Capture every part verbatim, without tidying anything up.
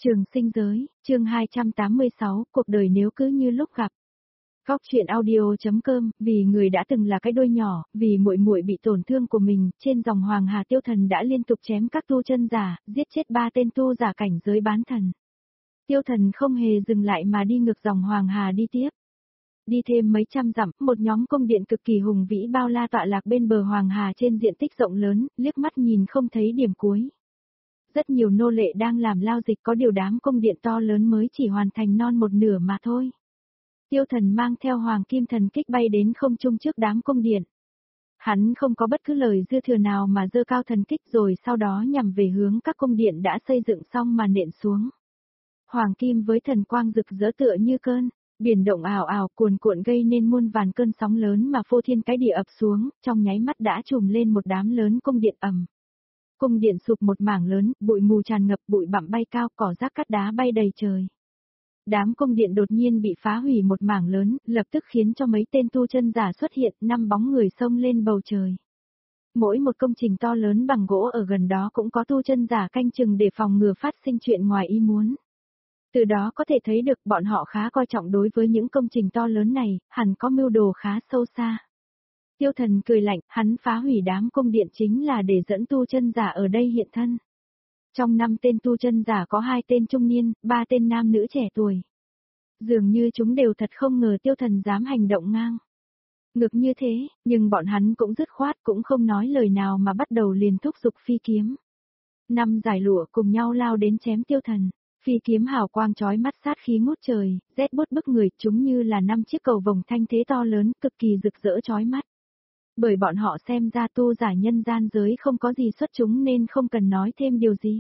Trường sinh giới, chương hai trăm tám mươi sáu, cuộc đời nếu cứ như lúc gặp. Góc truyện audio.com, vì người đã từng là cái đôi nhỏ, vì muội muội bị tổn thương của mình, trên dòng Hoàng Hà Tiêu Thần đã liên tục chém các tu chân giả, giết chết ba tên tu giả cảnh giới bán thần. Tiêu Thần không hề dừng lại mà đi ngược dòng Hoàng Hà đi tiếp. Đi thêm mấy trăm dặm, một nhóm cung điện cực kỳ hùng vĩ bao la tọa lạc bên bờ Hoàng Hà trên diện tích rộng lớn, liếc mắt nhìn không thấy điểm cuối. Rất nhiều nô lệ đang làm lao dịch, có điều đám cung điện to lớn mới chỉ hoàn thành non một nửa mà thôi. Tiêu Thần mang theo Hoàng Kim Thần Kích bay đến không trung trước đám cung điện. Hắn không có bất cứ lời dư thừa nào mà giơ cao thần kích rồi sau đó nhằm về hướng các cung điện đã xây dựng xong mà nện xuống. Hoàng Kim với thần quang rực rỡ tựa như cơn, biển động ảo ảo cuồn cuộn gây nên muôn vàn cơn sóng lớn mà phô thiên cái địa ập xuống, trong nháy mắt đã trùm lên một đám lớn cung điện ầm. Cung điện sụp một mảng lớn, bụi mù tràn ngập, bụi bặm bay cao, cỏ rác cát đá bay đầy trời. Đám cung điện đột nhiên bị phá hủy một mảng lớn, lập tức khiến cho mấy tên tu chân giả xuất hiện, năm bóng người xông lên bầu trời. Mỗi một công trình to lớn bằng gỗ ở gần đó cũng có tu chân giả canh chừng để phòng ngừa phát sinh chuyện ngoài ý muốn. Từ đó có thể thấy được bọn họ khá coi trọng đối với những công trình to lớn này, hẳn có mưu đồ khá sâu xa. Tiêu Thần cười lạnh, hắn phá hủy đám cung điện chính là để dẫn tu chân giả ở đây hiện thân. Trong năm tên tu chân giả có hai tên trung niên, ba tên nam nữ trẻ tuổi. Dường như chúng đều thật không ngờ Tiêu Thần dám hành động ngang. Ngược như thế, nhưng bọn hắn cũng dứt khoát cũng không nói lời nào mà bắt đầu liền thúc giục phi kiếm. Năm giải lụa cùng nhau lao đến chém Tiêu Thần. Phi kiếm hào quang chói mắt sát khí ngút trời, rét bút bức người, chúng như là năm chiếc cầu vồng thanh thế to lớn, cực kỳ rực rỡ chói mắt. Bởi bọn họ xem ra tu giả nhân gian giới không có gì xuất chúng nên không cần nói thêm điều gì.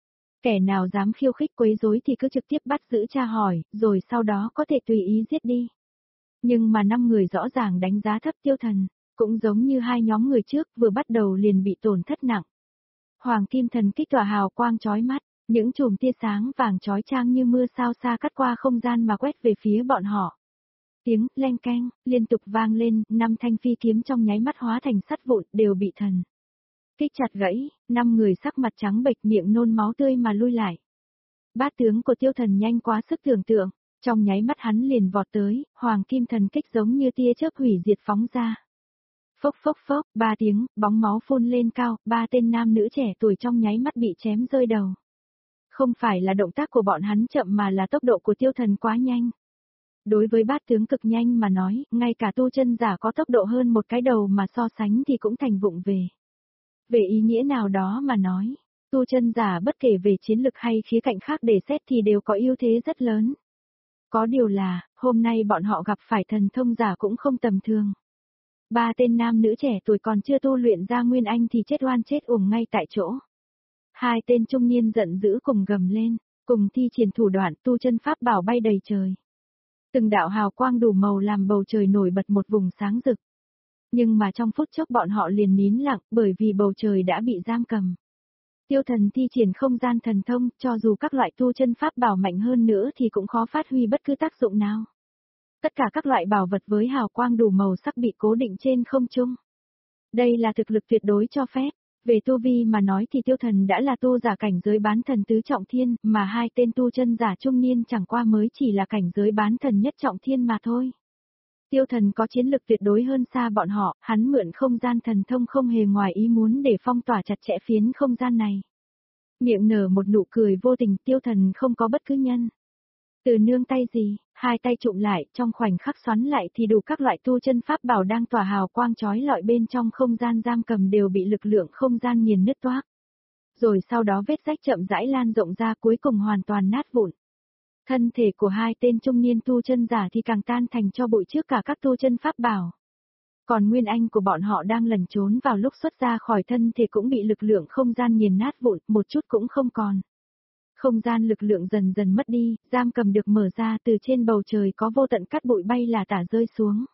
Kẻ nào dám khiêu khích quấy rối thì cứ trực tiếp bắt giữ tra hỏi, rồi sau đó có thể tùy ý giết đi. Nhưng mà năm người rõ ràng đánh giá thấp Tiêu Thần, cũng giống như hai nhóm người trước vừa bắt đầu liền bị tổn thất nặng. Hoàng Kim Thần Kích tỏa hào quang chói mắt, những chùm tia sáng vàng chói chang như mưa sao xa cắt qua không gian mà quét về phía bọn họ. Tiếng leng keng liên tục vang lên, năm thanh phi kiếm trong nháy mắt hóa thành sắt vụn đều bị thần kích chặt gãy, năm người sắc mặt trắng bệch miệng nôn máu tươi mà lui lại. Bát tướng của Tiêu Thần nhanh quá sức tưởng tượng, trong nháy mắt hắn liền vọt tới, Hoàng Kim Thần Kích giống như tia chớp hủy diệt phóng ra. Phốc phốc phốc, ba tiếng, bóng máu phun lên cao, ba tên nam nữ trẻ tuổi trong nháy mắt bị chém rơi đầu. Không phải là động tác của bọn hắn chậm mà là tốc độ của Tiêu Thần quá nhanh. Đối với bát tướng cực nhanh mà nói, ngay cả tu chân giả có tốc độ hơn một cái đầu mà so sánh thì cũng thành vụng về. Về ý nghĩa nào đó mà nói, tu chân giả bất kể về chiến lực hay khía cạnh khác để xét thì đều có ưu thế rất lớn. Có điều là, hôm nay bọn họ gặp phải thần thông giả cũng không tầm thường. Ba tên nam nữ trẻ tuổi còn chưa tu luyện ra nguyên anh thì chết oan chết uổng ngay tại chỗ. Hai tên trung niên giận dữ cùng gầm lên, cùng thi triển thủ đoạn tu chân pháp bảo bay đầy trời. Từng đạo hào quang đủ màu làm bầu trời nổi bật một vùng sáng rực. Nhưng mà trong phút chốc bọn họ liền nín lặng bởi vì bầu trời đã bị giam cầm. Tiêu Thần thi triển không gian thần thông, cho dù các loại tu chân pháp bảo mạnh hơn nữa thì cũng khó phát huy bất cứ tác dụng nào. Tất cả các loại bảo vật với hào quang đủ màu sắc bị cố định trên không trung. Đây là thực lực tuyệt đối cho phép. Về tu vi mà nói thì Tiêu Thần đã là tu giả cảnh giới bán thần tứ trọng thiên, mà hai tên tu chân giả trung niên chẳng qua mới chỉ là cảnh giới bán thần nhất trọng thiên mà thôi. Tiêu Thần có chiến lực tuyệt đối hơn xa bọn họ, hắn mượn không gian thần thông không hề ngoài ý muốn để phong tỏa chặt chẽ phiến không gian này. Miệng nở một nụ cười vô tình, Tiêu Thần không có bất cứ nhân từ nương tay gì, hai tay trụm lại, trong khoảnh khắc xoắn lại thì đủ các loại tu chân pháp bảo đang tỏa hào quang chói lọi bên trong không gian giam cầm đều bị lực lượng không gian nghiền nứt toác. Rồi sau đó vết rách chậm rãi lan rộng ra cuối cùng hoàn toàn nát vụn. Thân thể của hai tên trung niên tu chân giả thì càng tan thành cho bụi trước cả các tu chân pháp bảo. Còn nguyên anh của bọn họ đang lẩn trốn vào lúc xuất ra khỏi thân thể cũng bị lực lượng không gian nghiền nát vụn, một chút cũng không còn. Không gian lực lượng dần dần mất đi, giam cầm được mở ra, từ trên bầu trời có vô tận cát bụi bay là tả rơi xuống.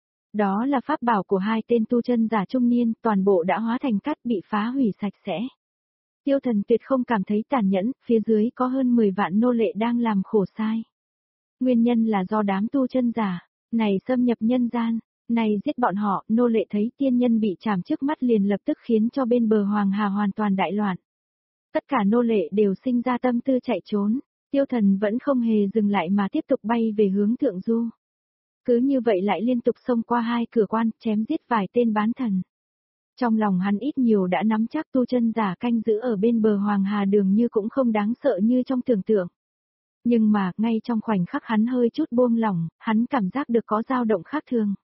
Đó là pháp bảo của hai tên tu chân giả trung niên, toàn bộ đã hóa thành cát bị phá hủy sạch sẽ. Tiêu Thần tuyệt không cảm thấy tàn nhẫn, phía dưới có hơn mười vạn nô lệ đang làm khổ sai. Nguyên nhân là do đám tu chân giả này xâm nhập nhân gian, này giết bọn họ, nô lệ thấy tiên nhân bị chảm trước mắt liền lập tức khiến cho bên bờ Hoàng Hà hoàn toàn đại loạn. Tất cả nô lệ đều sinh ra tâm tư chạy trốn, Tiêu Thần vẫn không hề dừng lại mà tiếp tục bay về hướng Thượng Du. Cứ như vậy lại liên tục xông qua hai cửa quan, chém giết vài tên bán thần. Trong lòng hắn ít nhiều đã nắm chắc tu chân giả canh giữ ở bên bờ Hoàng Hà đường như cũng không đáng sợ như trong tưởng tượng. Nhưng mà, ngay trong khoảnh khắc hắn hơi chút buông lỏng, hắn cảm giác được có dao động khác thường.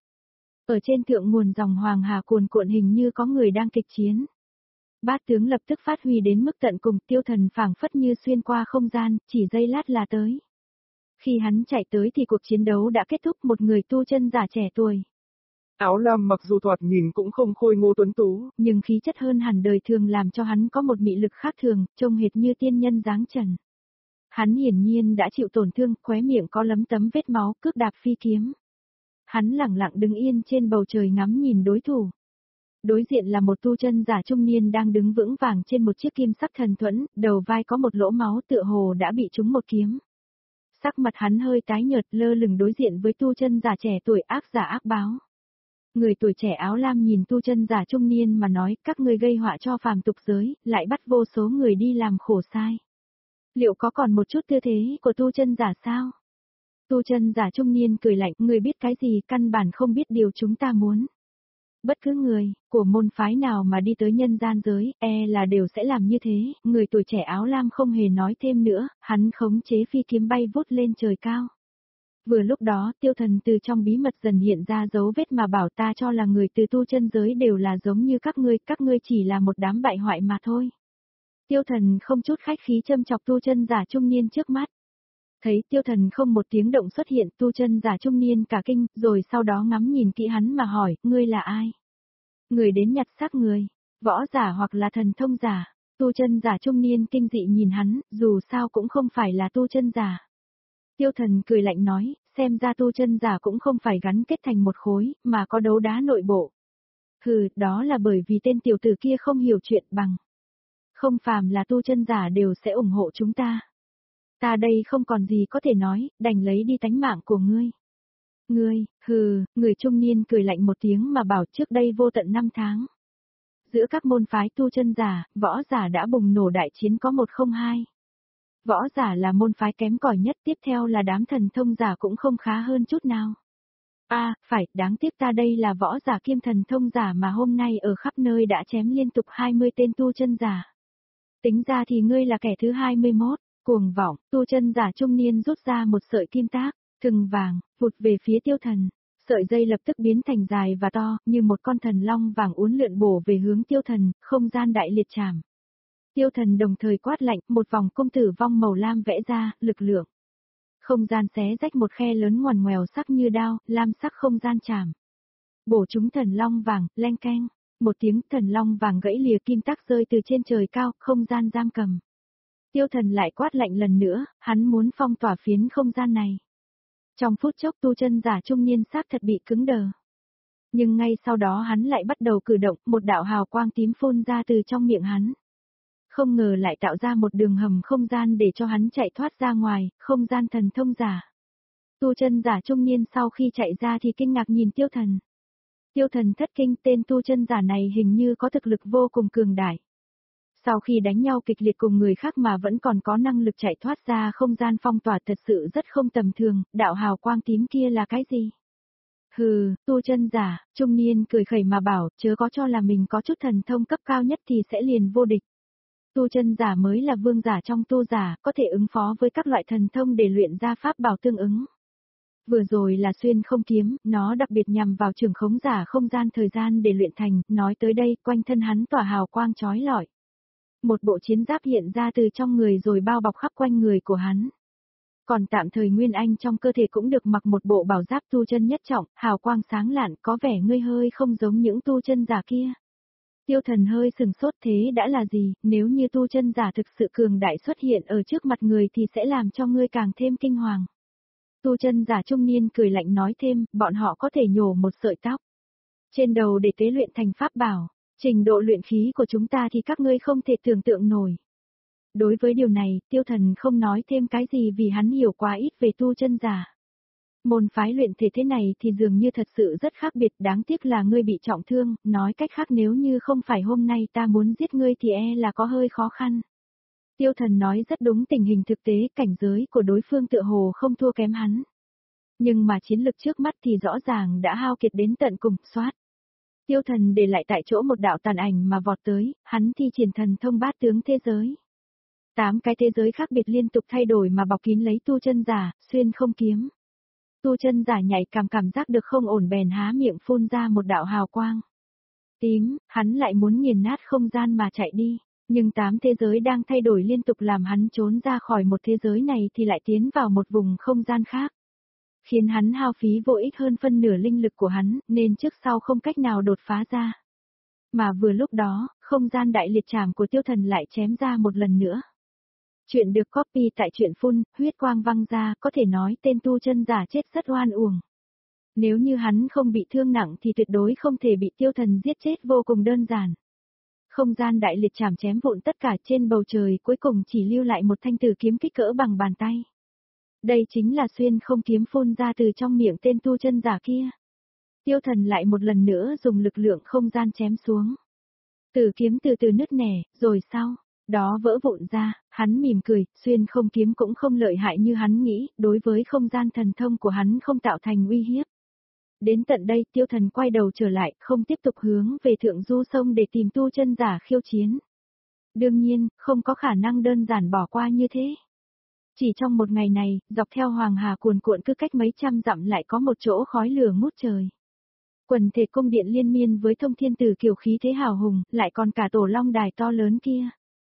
Ở trên thượng nguồn dòng Hoàng Hà cuồn cuộn hình như có người đang kịch chiến. Bát tướng lập tức phát huy đến mức tận cùng, Tiêu Thần phảng phất như xuyên qua không gian, chỉ giây lát là tới. Khi hắn chạy tới thì cuộc chiến đấu đã kết thúc, một người tu chân giả trẻ tuổi. Áo lam mặc dù thoạt nhìn cũng không khôi ngô tuấn tú, nhưng khí chất hơn hẳn đời thường làm cho hắn có một mị lực khác thường, trông hệt như tiên nhân dáng trần. Hắn hiển nhiên đã chịu tổn thương, khóe miệng có lấm tấm vết máu, cước đạp phi kiếm. Hắn lẳng lặng đứng yên trên bầu trời ngắm nhìn đối thủ. Đối diện là một tu chân giả trung niên đang đứng vững vàng trên một chiếc kim sắc thần thuẫn, đầu vai có một lỗ máu tựa hồ đã bị trúng một kiếm. Sắc mặt hắn hơi tái nhợt, lơ lửng đối diện với tu chân giả trẻ tuổi ác giả ác báo. Người tuổi trẻ áo lam nhìn tu chân giả trung niên mà nói, các ngươi gây họa cho phàm tục giới, lại bắt vô số người đi làm khổ sai. Liệu có còn một chút tư thế của tu chân giả sao? Tu chân giả trung niên cười lạnh, người biết cái gì, căn bản không biết điều chúng ta muốn. Bất cứ người, của môn phái nào mà đi tới nhân gian giới, e là đều sẽ làm như thế, người tuổi trẻ áo lam không hề nói thêm nữa, hắn khống chế phi kiếm bay vút lên trời cao. Vừa lúc đó, Tiêu Thần từ trong bí mật dần hiện ra dấu vết mà bảo ta cho là người từ tu chân giới đều là giống như các ngươi, các ngươi chỉ là một đám bại hoại mà thôi. Tiêu Thần không chút khách khí châm chọc tu chân giả trung niên trước mắt. Thấy Tiêu Thần không một tiếng động xuất hiện, tu chân giả trung niên cả kinh, rồi sau đó ngắm nhìn kỹ hắn mà hỏi, ngươi là ai? Người đến nhặt xác người, võ giả hoặc là thần thông giả. Tu chân giả trung niên kinh dị nhìn hắn, dù sao cũng không phải là tu chân giả. Tiêu Thần cười lạnh nói, xem ra tu chân giả cũng không phải gắn kết thành một khối, mà có đấu đá nội bộ. Hừ, đó là bởi vì tên tiểu tử kia không hiểu chuyện bằng. Không phàm là tu chân giả đều sẽ ủng hộ chúng ta. Ta đây không còn gì có thể nói, đành lấy đi tánh mạng của ngươi. Ngươi, hừ, người trung niên cười lạnh một tiếng mà bảo trước đây vô tận năm tháng. Giữa các môn phái tu chân giả, võ giả đã bùng nổ đại chiến có một không hai. Võ giả là môn phái kém cỏi nhất, tiếp theo là đám thần thông giả cũng không khá hơn chút nào. A, à, phải, đáng tiếc ta đây là võ giả kiêm thần thông giả mà hôm nay ở khắp nơi đã chém liên tục hai mươi tên tu chân giả. Tính ra thì ngươi là kẻ thứ hai mươi mốt, cuồng vọng, tu chân giả trung niên rút ra một sợi kim tác, thừng vàng, vụt về phía Tiêu Thần. Sợi dây lập tức biến thành dài và to, như một con thần long vàng uốn lượn bổ về hướng Tiêu Thần, không gian đại liệt chảm. Tiêu Thần đồng thời quát lạnh, một vòng cung tử vong màu lam vẽ ra, lực lượng. Không gian xé rách một khe lớn ngoằn ngoèo sắc như đao, lam sắc không gian chảm. Bổ chúng thần long vàng, leng keng. Một tiếng thần long vàng gãy lìa kim tác rơi từ trên trời cao, không gian giam cầm. Tiêu Thần lại quát lạnh lần nữa, hắn muốn phong tỏa phiến không gian này. Trong phút chốc tu chân giả trung niên xác thật bị cứng đờ. Nhưng ngay sau đó hắn lại bắt đầu cử động, một đạo hào quang tím phun ra từ trong miệng hắn. Không ngờ lại tạo ra một đường hầm không gian để cho hắn chạy thoát ra ngoài, không gian thần thông giả. Tu chân giả trung niên sau khi chạy ra thì kinh ngạc nhìn Tiêu Thần. Tiêu Thần thất kinh, tên tu chân giả này hình như có thực lực vô cùng cường đại. Sau khi đánh nhau kịch liệt cùng người khác mà vẫn còn có năng lực chạy thoát ra không gian phong tỏa thật sự rất không tầm thường, đạo hào quang tím kia là cái gì? Hừ, tu chân giả, trung niên cười khẩy mà bảo, chớ có cho là mình có chút thần thông cấp cao nhất thì sẽ liền vô địch. Tu chân giả mới là vương giả trong tu giả, có thể ứng phó với các loại thần thông để luyện ra pháp bảo tương ứng. Vừa rồi là xuyên không kiếm, nó đặc biệt nhằm vào trường khống giả không gian thời gian để luyện thành, nói tới đây, quanh thân hắn tỏa hào quang chói lọi. Một bộ chiến giáp hiện ra từ trong người rồi bao bọc khắp quanh người của hắn. Còn tạm thời Nguyên Anh trong cơ thể cũng được mặc một bộ bảo giáp tu chân nhất trọng, hào quang sáng lạn, có vẻ ngươi hơi không giống những tu chân giả kia. Tiêu Thần hơi sừng sốt, thế đã là gì, nếu như tu chân giả thực sự cường đại xuất hiện ở trước mặt người thì sẽ làm cho ngươi càng thêm kinh hoàng. Tu chân giả trung niên cười lạnh nói thêm, bọn họ có thể nhổ một sợi tóc trên đầu để tế luyện thành pháp bảo, trình độ luyện khí của chúng ta thì các ngươi không thể tưởng tượng nổi. Đối với điều này, Tiêu Thần không nói thêm cái gì vì hắn hiểu quá ít về tu chân giả. Môn phái luyện thể thế này thì dường như thật sự rất khác biệt, đáng tiếc là ngươi bị trọng thương, nói cách khác nếu như không phải hôm nay ta muốn giết ngươi thì e là có hơi khó khăn. Tiêu Thần nói rất đúng, tình hình thực tế cảnh giới của đối phương tựa hồ không thua kém hắn. Nhưng mà chiến lực trước mắt thì rõ ràng đã hao kiệt đến tận cùng, xoát. Tiêu Thần để lại tại chỗ một đạo tàn ảnh mà vọt tới, hắn thi triển thần thông bát tướng thế giới. Tám cái thế giới khác biệt liên tục thay đổi mà bọc kín lấy tu chân giả, xuyên không kiếm. Tu chân giả nhạy cảm cảm giác được không ổn bèn há miệng phun ra một đạo hào quang. Tím, hắn lại muốn nghiền nát không gian mà chạy đi, nhưng tám thế giới đang thay đổi liên tục làm hắn trốn ra khỏi một thế giới này thì lại tiến vào một vùng không gian khác. Khiến hắn hao phí vô ích hơn phân nửa linh lực của hắn, nên trước sau không cách nào đột phá ra. Mà vừa lúc đó, không gian đại liệt trảm của Tiêu Thần lại chém ra một lần nữa. Chuyện được copy tại truyện phun, huyết quang văng ra, có thể nói tên tu chân giả chết rất oan uổng. Nếu như hắn không bị thương nặng thì tuyệt đối không thể bị Tiêu Thần giết chết vô cùng đơn giản. Không gian đại liệt trảm chém vụn tất cả trên bầu trời, cuối cùng chỉ lưu lại một thanh tử kiếm kích cỡ bằng bàn tay. Đây chính là xuyên không kiếm phun ra từ trong miệng tên tu chân giả kia. Tiêu Thần lại một lần nữa dùng lực lượng không gian chém xuống. Tử kiếm từ từ nứt nẻ, rồi sau đó vỡ vụn ra, hắn mỉm cười, xuyên không kiếm cũng không lợi hại như hắn nghĩ, đối với không gian thần thông của hắn không tạo thành uy hiếp. Đến tận đây, Tiêu Thần quay đầu trở lại, không tiếp tục hướng về thượng du sông để tìm tu chân giả khiêu chiến. Đương nhiên, không có khả năng đơn giản bỏ qua như thế. Chỉ trong một ngày này, dọc theo Hoàng Hà cuồn cuộn cứ cách mấy trăm dặm lại có một chỗ khói lửa ngút trời. Quần thể cung điện liên miên với thông thiên tử kiều khí thế hào hùng, lại còn cả tổ long đài to lớn kia.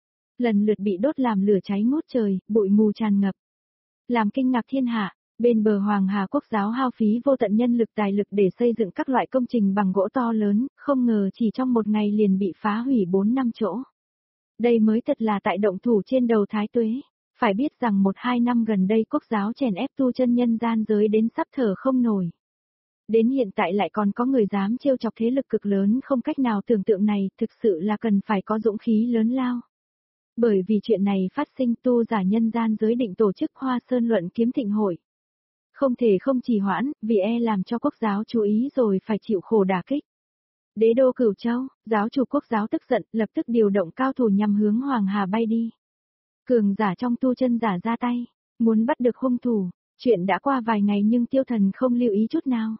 Lần lượt bị đốt làm lửa cháy ngút trời, bụi mù tràn ngập. Làm kinh ngạc thiên hạ, bên bờ Hoàng Hà Quốc giáo hao phí vô tận nhân lực tài lực để xây dựng các loại công trình bằng gỗ to lớn, không ngờ chỉ trong một ngày liền bị phá hủy bốn năm chỗ. Đây mới thật là tại động thủ trên đầu Thái Tuế. Phải biết rằng một hai năm gần đây Quốc giáo chèn ép tu chân nhân gian giới đến sắp thở không nổi. Đến hiện tại lại còn có người dám trêu chọc thế lực cực lớn không cách nào tưởng tượng này, thực sự là cần phải có dũng khí lớn lao. Bởi vì chuyện này phát sinh, tu giả nhân gian giới định tổ chức Hoa Sơn Luận Kiếm Thịnh Hội. Không thể không trì hoãn, vì e làm cho Quốc giáo chú ý rồi phải chịu khổ đả kích. Đế đô Cửu Châu, giáo chủ Quốc giáo tức giận, lập tức điều động cao thủ nhằm hướng Hoàng Hà bay đi. Cường giả trong tu chân giả ra tay, muốn bắt được hung thủ. Chuyện đã qua vài ngày nhưng Tiêu Thần không lưu ý chút nào.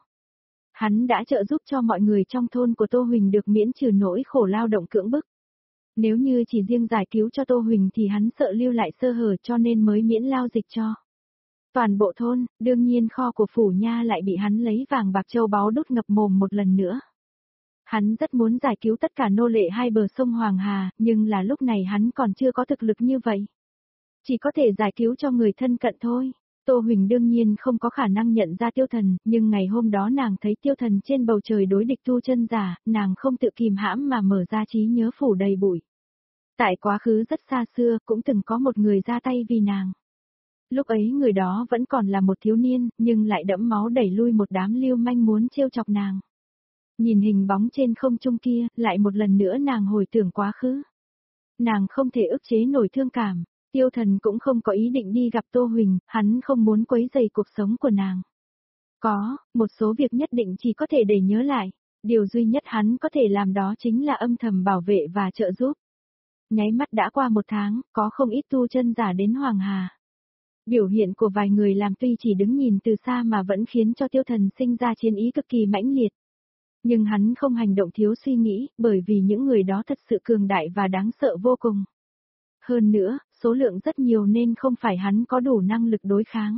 Hắn đã trợ giúp cho mọi người trong thôn của Tô Huỳnh được miễn trừ nỗi khổ lao động cưỡng bức. Nếu như chỉ riêng giải cứu cho Tô Huỳnh thì hắn sợ lưu lại sơ hở cho nên mới miễn lao dịch cho. Toàn bộ thôn, đương nhiên kho của phủ nha lại bị hắn lấy vàng bạc châu báu đốt ngập mồm một lần nữa. Hắn rất muốn giải cứu tất cả nô lệ hai bờ sông Hoàng Hà, nhưng là lúc này hắn còn chưa có thực lực như vậy. Chỉ có thể giải cứu cho người thân cận thôi. Tô Huỳnh đương nhiên không có khả năng nhận ra Tiêu Thần, nhưng ngày hôm đó nàng thấy Tiêu Thần trên bầu trời đối địch tu chân giả, nàng không tự kìm hãm mà mở ra trí nhớ phủ đầy bụi. Tại quá khứ rất xa xưa, cũng từng có một người ra tay vì nàng. Lúc ấy người đó vẫn còn là một thiếu niên, nhưng lại đẫm máu đẩy lui một đám lưu manh muốn trêu chọc nàng. Nhìn hình bóng trên không trung kia, lại một lần nữa nàng hồi tưởng quá khứ. Nàng không thể ức chế nổi thương cảm. Tiêu Thần cũng không có ý định đi gặp Tô Huỳnh, hắn không muốn quấy rầy cuộc sống của nàng. Có, một số việc nhất định chỉ có thể để nhớ lại, điều duy nhất hắn có thể làm đó chính là âm thầm bảo vệ và trợ giúp. Nháy mắt đã qua một tháng, có không ít tu chân giả đến Hoàng Hà. Biểu hiện của vài người làm tuy chỉ đứng nhìn từ xa mà vẫn khiến cho Tiêu Thần sinh ra chiến ý cực kỳ mãnh liệt. Nhưng hắn không hành động thiếu suy nghĩ, bởi vì những người đó thật sự cường đại và đáng sợ vô cùng. Hơn nữa, số lượng rất nhiều nên không phải hắn có đủ năng lực đối kháng.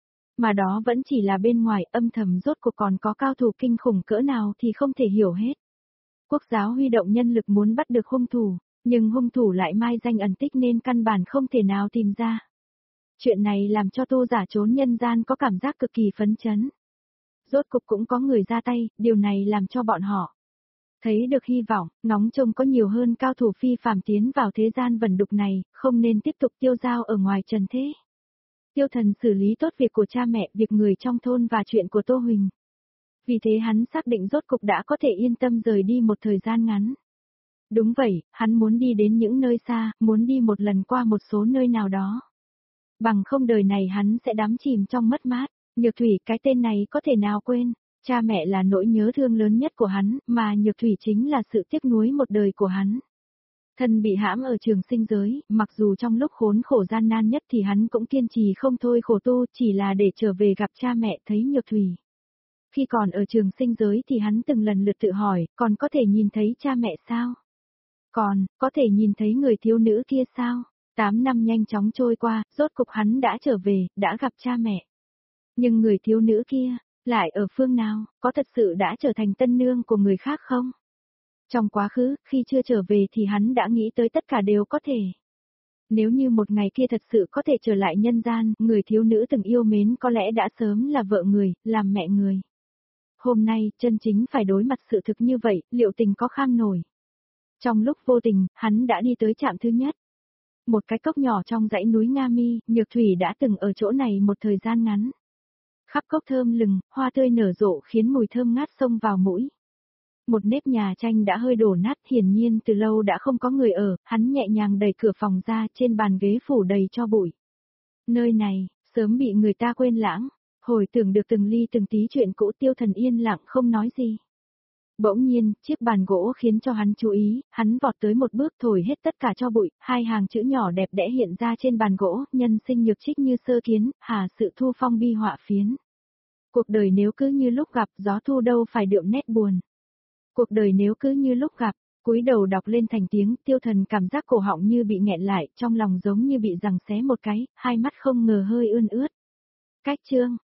Mà đó vẫn chỉ là bên ngoài, âm thầm rốt cuộc còn có cao thủ kinh khủng cỡ nào thì không thể hiểu hết. Quốc giáo huy động nhân lực muốn bắt được hung thủ, nhưng hung thủ lại mai danh ẩn tích nên căn bản không thể nào tìm ra. Chuyện này làm cho tu giả trốn nhân gian có cảm giác cực kỳ phấn chấn. Rốt cuộc cũng có người ra tay, điều này làm cho bọn họ thấy được hy vọng, ngóng trông có nhiều hơn cao thủ phi phàm tiến vào thế gian vẩn đục này, không nên tiếp tục tiêu dao ở ngoài trần thế. Tiêu Thần xử lý tốt việc của cha mẹ, việc người trong thôn và chuyện của Tô Huỳnh. Vì thế hắn xác định rốt cục đã có thể yên tâm rời đi một thời gian ngắn. Đúng vậy, hắn muốn đi đến những nơi xa, muốn đi một lần qua một số nơi nào đó. Bằng không đời này hắn sẽ đắm chìm trong mất mát. Nhược Thủy, cái tên này có thể nào quên. Cha mẹ là nỗi nhớ thương lớn nhất của hắn, mà Nhược Thủy chính là sự tiếc nuối một đời của hắn. Thân bị hãm ở trường sinh giới, mặc dù trong lúc khốn khổ gian nan nhất thì hắn cũng kiên trì không thôi khổ tu, chỉ là để trở về gặp cha mẹ thấy Nhược Thủy. Khi còn ở trường sinh giới thì hắn từng lần lượt tự hỏi, còn có thể nhìn thấy cha mẹ sao? Còn, có thể nhìn thấy người thiếu nữ kia sao? Tám năm nhanh chóng trôi qua, rốt cục hắn đã trở về, đã gặp cha mẹ. Nhưng người thiếu nữ kia, lại ở phương nào, có thật sự đã trở thành tân nương của người khác không? Trong quá khứ, khi chưa trở về thì hắn đã nghĩ tới tất cả đều có thể. Nếu như một ngày kia thật sự có thể trở lại nhân gian, người thiếu nữ từng yêu mến có lẽ đã sớm là vợ người, làm mẹ người. Hôm nay, chân chính phải đối mặt sự thực như vậy, liệu tình có kham nổi? Trong lúc vô tình, hắn đã đi tới trạm thứ nhất. Một cái cốc nhỏ trong dãy núi Nga Mi, Nhược Thủy đã từng ở chỗ này một thời gian ngắn. Khắp cốc thơm lừng, hoa tươi nở rộ khiến mùi thơm ngát xông vào mũi. Một nếp nhà tranh đã hơi đổ nát, hiển nhiên từ lâu đã không có người ở, hắn nhẹ nhàng đẩy cửa phòng ra, trên bàn ghế phủ đầy cho bụi. Nơi này, sớm bị người ta quên lãng, hồi tưởng được từng ly từng tí chuyện cũ, Tiêu Thần yên lặng không nói gì. Bỗng nhiên, chiếc bàn gỗ khiến cho hắn chú ý, hắn vọt tới một bước thổi hết tất cả cho bụi, hai hàng chữ nhỏ đẹp đẽ hiện ra trên bàn gỗ, nhân sinh nhược trích như sơ kiến, hà sự thu phong bi họa phiến. Cuộc đời nếu cứ như lúc gặp, gió thu đâu phải đượm nét buồn. Cuộc đời nếu cứ như lúc gặp, cúi đầu đọc lên thành tiếng, Tiêu Thần cảm giác cổ họng như bị nghẹn lại, trong lòng giống như bị giằng xé một cái, hai mắt không ngờ hơi ươn ướt. Cách chương